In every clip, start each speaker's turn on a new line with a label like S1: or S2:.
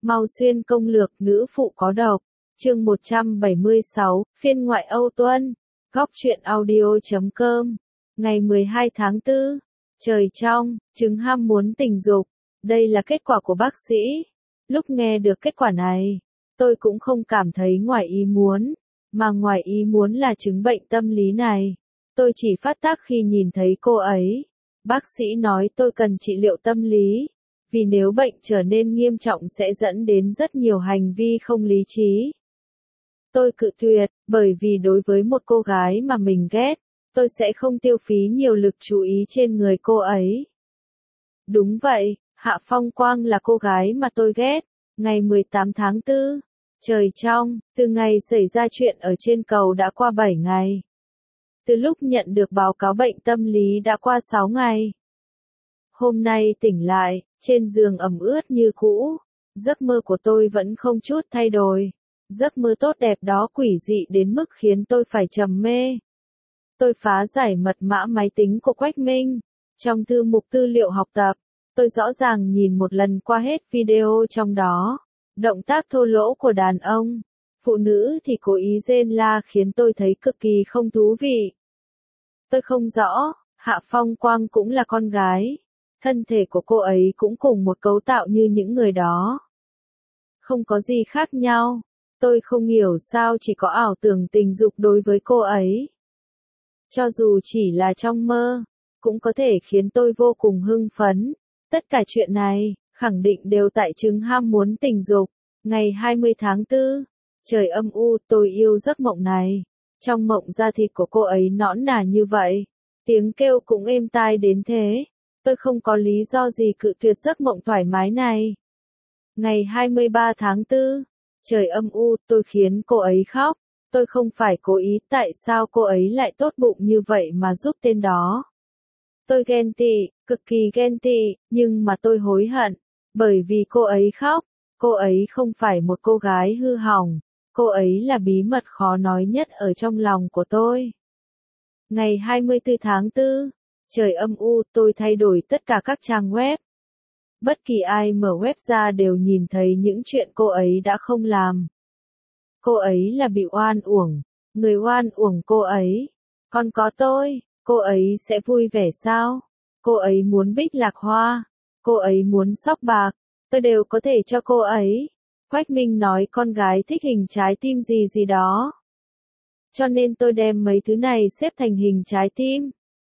S1: Mau xuyên công lược nữ phụ có độc. Chương 176, phiên ngoại Âu Tuân. Góc truyện audio.com. Ngày 12 tháng 4. Trời trong, chứng ham muốn tình dục. Đây là kết quả của bác sĩ. Lúc nghe được kết quả này, tôi cũng không cảm thấy ngoài ý muốn, mà ngoài ý muốn là chứng bệnh tâm lý này. Tôi chỉ phát tác khi nhìn thấy cô ấy. Bác sĩ nói tôi cần trị liệu tâm lý, vì nếu bệnh trở nên nghiêm trọng sẽ dẫn đến rất nhiều hành vi không lý trí. Tôi cự tuyệt, bởi vì đối với một cô gái mà mình ghét, tôi sẽ không tiêu phí nhiều lực chú ý trên người cô ấy. Đúng vậy, Hạ Phong Quang là cô gái mà tôi ghét. Ngày 18 tháng 4. Trời trong, từ ngày xảy ra chuyện ở trên cầu đã qua 7 ngày. Từ lúc nhận được báo cáo bệnh tâm lý đã qua 6 ngày. Hôm nay tỉnh lại, trên giường ẩm ướt như cũ. Giấc mơ của tôi vẫn không chút thay đổi. Giấc mơ tốt đẹp đó quỷ dị đến mức khiến tôi phải trầm mê. Tôi phá giải mật mã máy tính của Quách Minh. Trong thư mục tư liệu học tập, tôi rõ ràng nhìn một lần qua hết video trong đó. Động tác thô lỗ của đàn ông, phụ nữ thì cố ý rên la khiến tôi thấy cực kỳ không thú vị. Tôi không rõ, Hạ Phong Quang cũng là con gái. Thân thể của cô ấy cũng cùng một cấu tạo như những người đó. Không có gì khác nhau. Tôi không hiểu sao chỉ có ảo tưởng tình dục đối với cô ấy. Cho dù chỉ là trong mơ, cũng có thể khiến tôi vô cùng hưng phấn. Tất cả chuyện này, khẳng định đều tại chứng ham muốn tình dục. Ngày 20 tháng 4, trời âm u, tôi yêu giấc mộng này. Trong mộng da thịt của cô ấy nõn nà như vậy, tiếng kêu cũng êm tai đến thế. Tôi không có lý do gì cự tuyệt giấc mộng thoải mái này. Ngày 23 tháng 4, trời âm u, tôi khiến cô ấy khóc. Tôi không phải cố ý, tại sao cô ấy lại tốt bụng như vậy mà giúp tên đó. Tôi ghen tị, cực kỳ ghen tị, nhưng mà tôi hối hận, bởi vì cô ấy khóc. Cô ấy không phải một cô gái hư hỏng, cô ấy là bí mật khó nói nhất ở trong lòng của tôi. Ngày 24 tháng 4, trời âm u, tôi thay đổi tất cả các trang web. Bất kỳ ai mở web ra đều nhìn thấy những chuyện cô ấy đã không làm. Cô ấy là bị oan uổng, người oan uổng cô ấy. Còn có tôi, cô ấy sẽ vui vẻ sao? Cô ấy muốn bích lạc hoa, cô ấy muốn sóc bạc, tôi đều có thể cho cô ấy. Quách Minh nói con gái thích hình trái tim gì gì đó. Cho nên tôi đem mấy thứ này xếp thành hình trái tim.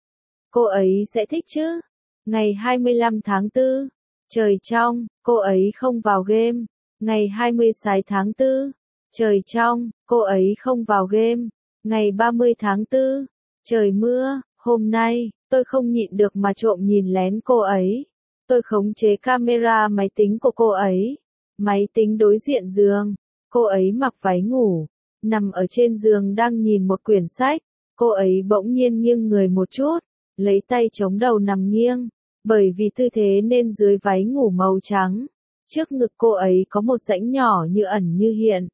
S1: Cô ấy sẽ thích chứ? Ngày 25 tháng 4, trời trong, cô ấy không vào game. Ngày 26 tháng 4, trời trong, cô ấy không vào game. Ngày 30 tháng 4, trời mưa. Hôm nay, tôi không nhịn được mà trộm nhìn lén cô ấy. Tôi khống chế camera máy tính của cô ấy. Máy tính đối diện giường. Cô ấy mặc váy ngủ, nằm ở trên giường đang nhìn một quyển sách. Cô ấy bỗng nhiên nghiêng người một chút, lấy tay chống đầu nằm nghiêng. Bởi vì tư thế nên dưới váy ngủ màu trắng, trước ngực cô ấy có một rãnh nhỏ như ẩn như hiện.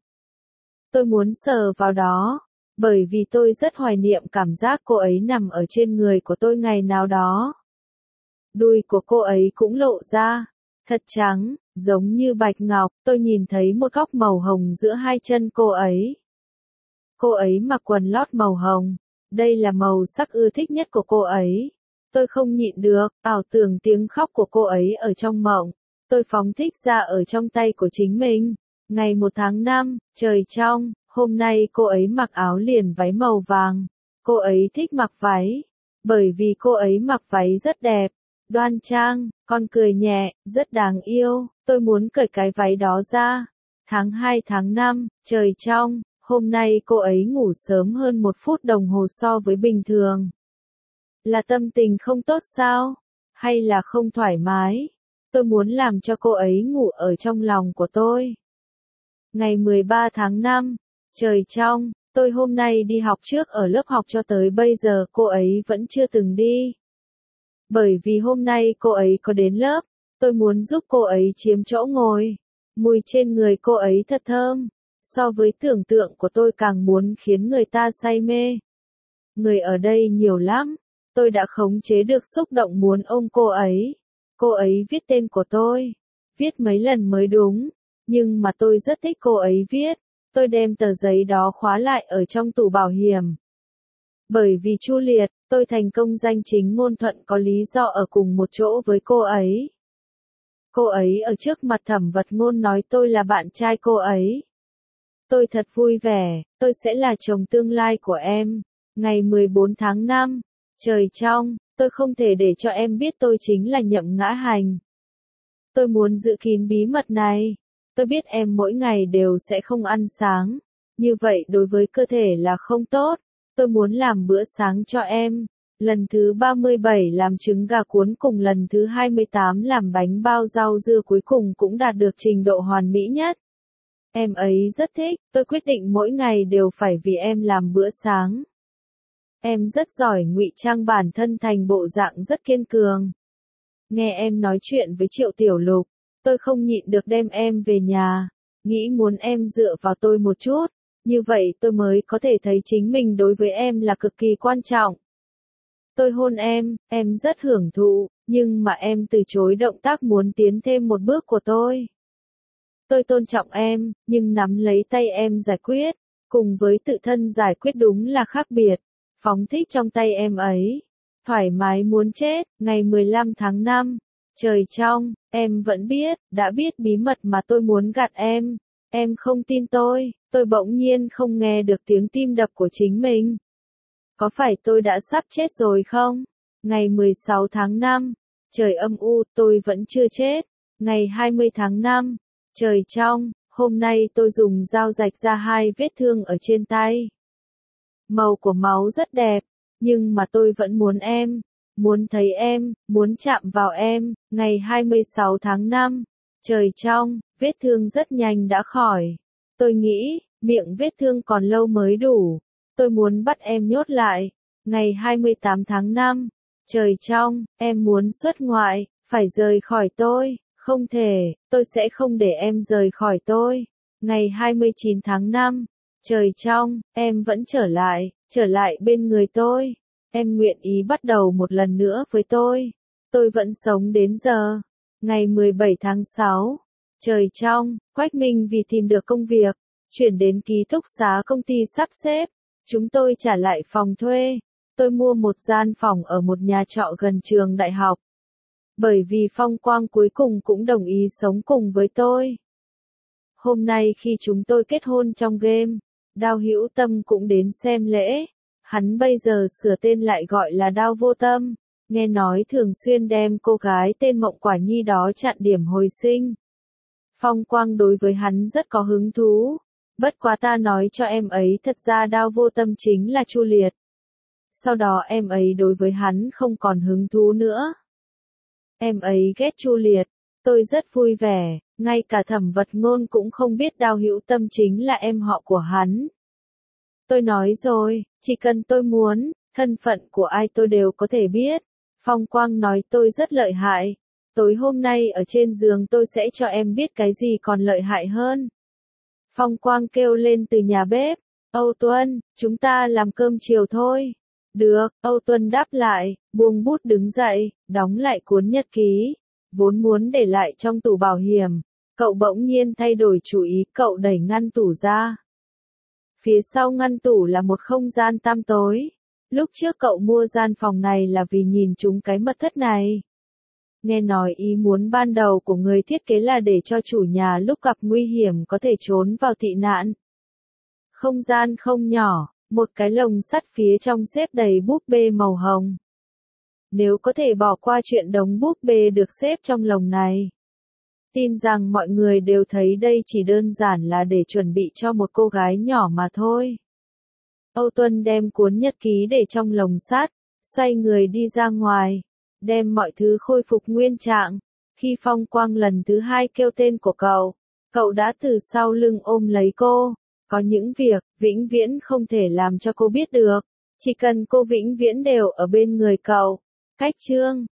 S1: Tôi muốn sờ vào đó, bởi vì tôi rất hoài niệm cảm giác cô ấy nằm ở trên người của tôi ngày nào đó. Đùi của cô ấy cũng lộ ra, thật trắng, giống như bạch ngọc. Tôi nhìn thấy một góc màu hồng giữa hai chân cô ấy. Cô ấy mặc quần lót màu hồng, đây là màu sắc ưa thích nhất của cô ấy. Tôi không nhịn được, ảo tưởng tiếng khóc của cô ấy ở trong mộng. Tôi phóng thích ra ở trong tay của chính mình. Ngày 1 tháng 5, trời trong, hôm nay cô ấy mặc áo liền váy màu vàng. Cô ấy thích mặc váy, bởi vì cô ấy mặc váy rất đẹp, đoan trang, con cười nhẹ, rất đáng yêu. Tôi muốn cởi cái váy đó ra. Tháng 2 tháng 5, trời trong, hôm nay cô ấy ngủ sớm hơn 1 phút đồng hồ so với bình thường. Là tâm tình không tốt sao? Hay là không thoải mái? Tôi muốn làm cho cô ấy ngủ ở trong lòng của tôi. Ngày 13 tháng 5, trời trong, tôi hôm nay đi học trước ở lớp học cho tới bây giờ cô ấy vẫn chưa từng đi. Bởi vì hôm nay cô ấy có đến lớp, tôi muốn giúp cô ấy chiếm chỗ ngồi. Mùi trên người cô ấy thật thơm, so với tưởng tượng của tôi càng muốn khiến người ta say mê. Người ở đây nhiều lắm. Tôi đã khống chế được xúc động muốn ôm cô ấy. Cô ấy viết tên của tôi. Viết mấy lần mới đúng. nhưng mà tôi rất thích cô ấy viết. Tôi đem tờ giấy đó khóa lại ở trong tủ bảo hiểm. Bởi vì Chu Liệt, tôi thành công danh chính ngôn thuận có lý do ở cùng một chỗ với cô ấy. Cô ấy ở trước mặt Thẩm Vật Ngôn nói tôi là bạn trai cô ấy. Tôi thật vui vẻ, tôi sẽ là chồng tương lai của em. Ngày 14 tháng 5, trời trong, tôi không thể để cho em biết tôi chính là Nhậm Ngã Hành. Tôi muốn giữ kín bí mật này. Tôi biết em mỗi ngày đều sẽ không ăn sáng. Như vậy đối với cơ thể là không tốt. Tôi muốn làm bữa sáng cho em. Lần thứ 37 làm trứng gà cuốn cùng lần thứ 28 làm bánh bao rau dưa cuối cùng cũng đạt được trình độ hoàn mỹ nhất. Em ấy rất thích, tôi quyết định mỗi ngày đều phải vì em làm bữa sáng. Em rất giỏi ngụy trang bản thân thành bộ dạng rất kiên cường. Nghe em nói chuyện với Triệu Tiểu Lục, tôi không nhịn được đem em về nhà, nghĩ muốn em dựa vào tôi một chút, như vậy tôi mới có thể thấy chính mình đối với em là cực kỳ quan trọng. Tôi hôn em rất hưởng thụ, nhưng mà em từ chối động tác muốn tiến thêm một bước của tôi. Tôi tôn trọng em, nhưng nắm lấy tay em giải quyết, cùng với tự thân giải quyết đúng là khác biệt. Phóng thích trong tay em ấy. Thoải mái muốn chết, ngày 15 tháng 5. Trời trong, em vẫn biết, đã biết bí mật mà tôi muốn gạt em. Em không tin tôi bỗng nhiên không nghe được tiếng tim đập của chính mình. Có phải tôi đã sắp chết rồi không? Ngày 16 tháng 5. Trời âm u, tôi vẫn chưa chết. Ngày 20 tháng 5. Trời trong, hôm nay tôi dùng dao rạch ra 2 vết thương ở trên tay. Màu của máu rất đẹp, nhưng mà tôi vẫn muốn em, muốn thấy em, muốn chạm vào em. Ngày 26 tháng 5, trời trong, vết thương rất nhanh đã khỏi. Tôi nghĩ, miệng vết thương còn lâu mới đủ. Tôi muốn bắt em nhốt lại. Ngày 28 tháng 5, trời trong, em muốn xuất ngoại, phải rời khỏi tôi. Không thể, tôi sẽ không để em rời khỏi tôi. Ngày 29 tháng 5, trời trong, em vẫn trở lại bên người tôi. Em nguyện ý bắt đầu một lần nữa với tôi. Tôi vẫn sống đến giờ. Ngày 17 tháng 6, trời trong, Quách Minh vì tìm được công việc, chuyển đến ký túc xá công ty sắp xếp. Chúng tôi trả lại phòng thuê. Tôi mua một gian phòng ở một nhà trọ gần trường đại học. Bởi vì Phong Quang cuối cùng cũng đồng ý sống cùng với tôi. Hôm nay khi chúng tôi kết hôn trong game, Đao Hữu Tâm cũng đến xem lễ. Hắn bây giờ sửa tên lại gọi là Đao Vô Tâm, nghe nói thường xuyên đem cô gái tên Mộng Quả Nhi đó chặn điểm hồi sinh. Phong Quang đối với hắn rất có hứng thú. Bất quá ta nói cho em ấy thật ra Đao Vô Tâm chính là Chu Liệt. Sau đó em ấy đối với hắn không còn hứng thú nữa. Em ấy ghét Chu Liệt. Tôi rất vui vẻ, ngay cả Thẩm Vật Ngôn cũng không biết Đao Hữu Tâm chính là em họ của hắn. Tôi nói rồi, chỉ cần tôi muốn, thân phận của ai tôi đều có thể biết. Phong Quang nói tôi rất lợi hại. Tối hôm nay ở trên giường tôi sẽ cho em biết cái gì còn lợi hại hơn. Phong Quang kêu lên từ nhà bếp. Âu Tuân, chúng ta làm cơm chiều thôi. Được, Âu Tuân đáp lại, buông bút đứng dậy, đóng lại cuốn nhật ký. Vốn muốn để lại trong tủ bảo hiểm. Cậu bỗng nhiên thay đổi chủ ý, cậu đẩy ngăn tủ ra. Phía sau ngăn tủ là một không gian tăm tối. Lúc trước cậu mua gian phòng này là vì nhìn chúng cái mật thất này. Nghe nói ý muốn ban đầu của người thiết kế là để cho chủ nhà lúc gặp nguy hiểm có thể trốn vào tị nạn. Không gian không nhỏ, một cái lồng sắt phía trong xếp đầy búp bê màu hồng. Nếu có thể bỏ qua chuyện đống búp bê được xếp trong lồng này. Tin rằng mọi người đều thấy đây chỉ đơn giản là để chuẩn bị cho một cô gái nhỏ mà thôi. Âu Tuân đem cuốn nhật ký để trong lồng sắt, xoay người đi ra ngoài, đem mọi thứ khôi phục nguyên trạng. Khi Phong Quang lần thứ 2 kêu tên của cậu đã từ sau lưng ôm lấy cô. Có những việc, vĩnh viễn không thể làm cho cô biết được. Chỉ cần cô vĩnh viễn đều ở bên người cậu. Cách chương